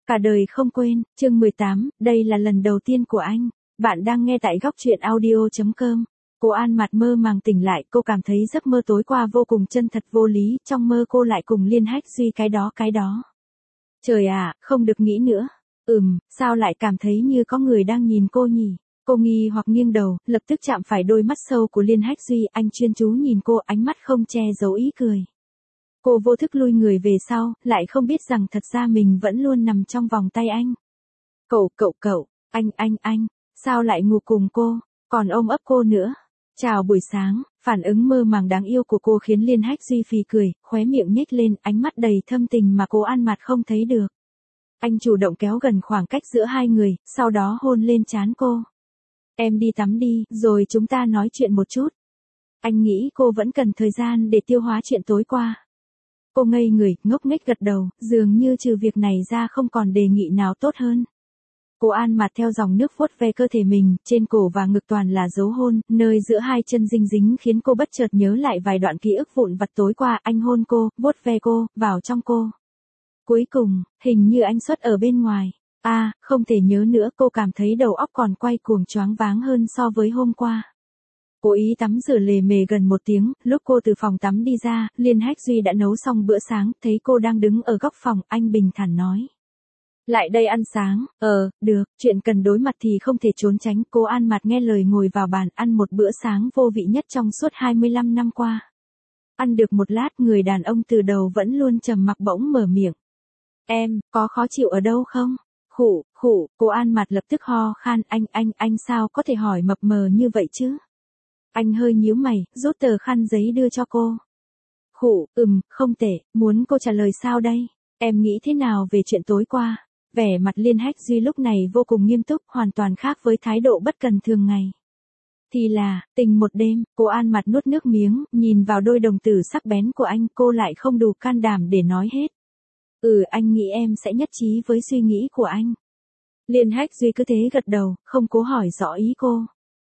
Cả đời không quên, chương 18, đây là lần đầu tiên của anh. Bạn đang nghe tại góc truyện audio.com. Cô An mặt mơ màng tỉnh lại, cô cảm thấy giấc mơ tối qua vô cùng chân thật vô lý, trong mơ cô lại cùng Liên Hách Duy cái đó. Trời ạ, không được nghĩ nữa. Sao lại cảm thấy như có người đang nhìn cô nhỉ? Cô nghi hoặc nghiêng đầu, lập tức chạm phải đôi mắt sâu của Liên Hách Duy, anh chuyên chú nhìn cô, ánh mắt không che giấu ý cười. Cô vô thức lui người về sau, lại không biết rằng thật ra mình vẫn luôn nằm trong vòng tay anh. Cậu, anh, sao lại ngủ cùng cô, còn ôm ấp cô nữa. Chào buổi sáng, phản ứng mơ màng đáng yêu của cô khiến Liên Hách Duy phì cười, khóe miệng nhếch lên, ánh mắt đầy thâm tình mà cô An mặt không thấy được. Anh chủ động kéo gần khoảng cách giữa hai người, sau đó hôn lên trán cô. Em đi tắm đi, rồi chúng ta nói chuyện một chút. Anh nghĩ cô vẫn cần thời gian để tiêu hóa chuyện tối qua. Cô ngây người, ngốc nghếch gật đầu, dường như trừ việc này ra không còn đề nghị nào tốt hơn. Cô An mặt theo dòng nước vuốt ve cơ thể mình, trên cổ và ngực toàn là dấu hôn, nơi giữa hai chân dinh dính khiến cô bất chợt nhớ lại vài đoạn ký ức vụn vặt tối qua, anh hôn cô, vuốt ve cô, vào trong cô. Cuối cùng, hình như anh xuất ở bên ngoài. Không thể nhớ nữa, cô cảm thấy đầu óc còn quay cuồng choáng váng hơn so với hôm qua. Cố ý tắm rửa lề mề gần 1 tiếng, lúc cô từ phòng tắm đi ra, Liên Hách Duy đã nấu xong bữa sáng, thấy cô đang đứng ở góc phòng, anh bình thản nói. Lại đây ăn sáng, được, chuyện cần đối mặt thì không thể trốn tránh, cô An mặt nghe lời ngồi vào bàn ăn một bữa sáng vô vị nhất trong suốt 25 năm qua. Ăn được một lát, người đàn ông từ đầu vẫn luôn trầm mặc bỗng mở miệng. Em, có khó chịu ở đâu không? Khụ, cô An mặt lập tức ho khan, anh sao có thể hỏi mập mờ như vậy chứ? Anh hơi nhíu mày, rút tờ khăn giấy đưa cho cô. Không tệ, muốn cô trả lời sao đây? Em nghĩ thế nào về chuyện tối qua? Vẻ mặt Liên Hách Duy lúc này vô cùng nghiêm túc, hoàn toàn khác với thái độ bất cần thường ngày. Thì là, tình một đêm, cô An mặt nuốt nước miếng, nhìn vào đôi đồng tử sắc bén của anh, cô lại không đủ can đảm để nói hết. Anh nghĩ em sẽ nhất trí với suy nghĩ của anh. Liên Hách Duy cứ thế gật đầu, không cố hỏi rõ ý cô.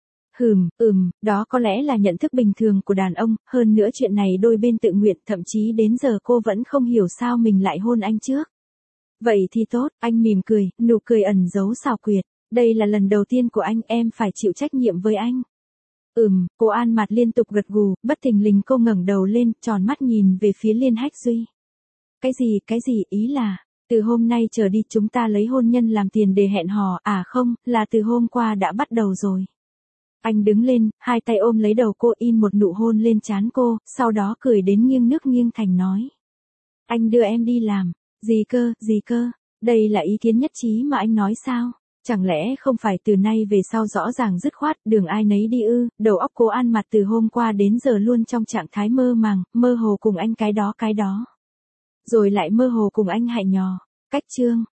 Đó có lẽ là nhận thức bình thường của đàn ông, hơn nữa chuyện này đôi bên tự nguyện, thậm chí đến giờ cô vẫn không hiểu sao mình lại hôn anh trước. Vậy thì tốt, anh mỉm cười, nụ cười ẩn giấu xảo quyệt, đây là lần đầu tiên của anh, em phải chịu trách nhiệm với anh. Cô An mặt liên tục gật gù, bất thình lình cô ngẩng đầu lên, tròn mắt nhìn về phía Liên Hách Duy. Cái gì, ý là, từ hôm nay trở đi chúng ta lấy hôn nhân làm tiền để hẹn hò, không, là từ hôm qua đã bắt đầu rồi. Anh đứng lên, hai tay ôm lấy đầu cô, in một nụ hôn lên trán cô, sau đó cười đến nghiêng nước nghiêng thành nói. Anh đưa em đi làm. Gì cơ, đây là ý kiến nhất trí mà anh nói sao? Chẳng lẽ không phải từ nay về sau rõ ràng dứt khoát, đường ai nấy đi ư? Đầu óc cô An mặt từ hôm qua đến giờ luôn trong trạng thái mơ màng, mơ hồ cùng anh cái đó. Rồi lại mơ hồ cùng anh hại nhò. Cách chương.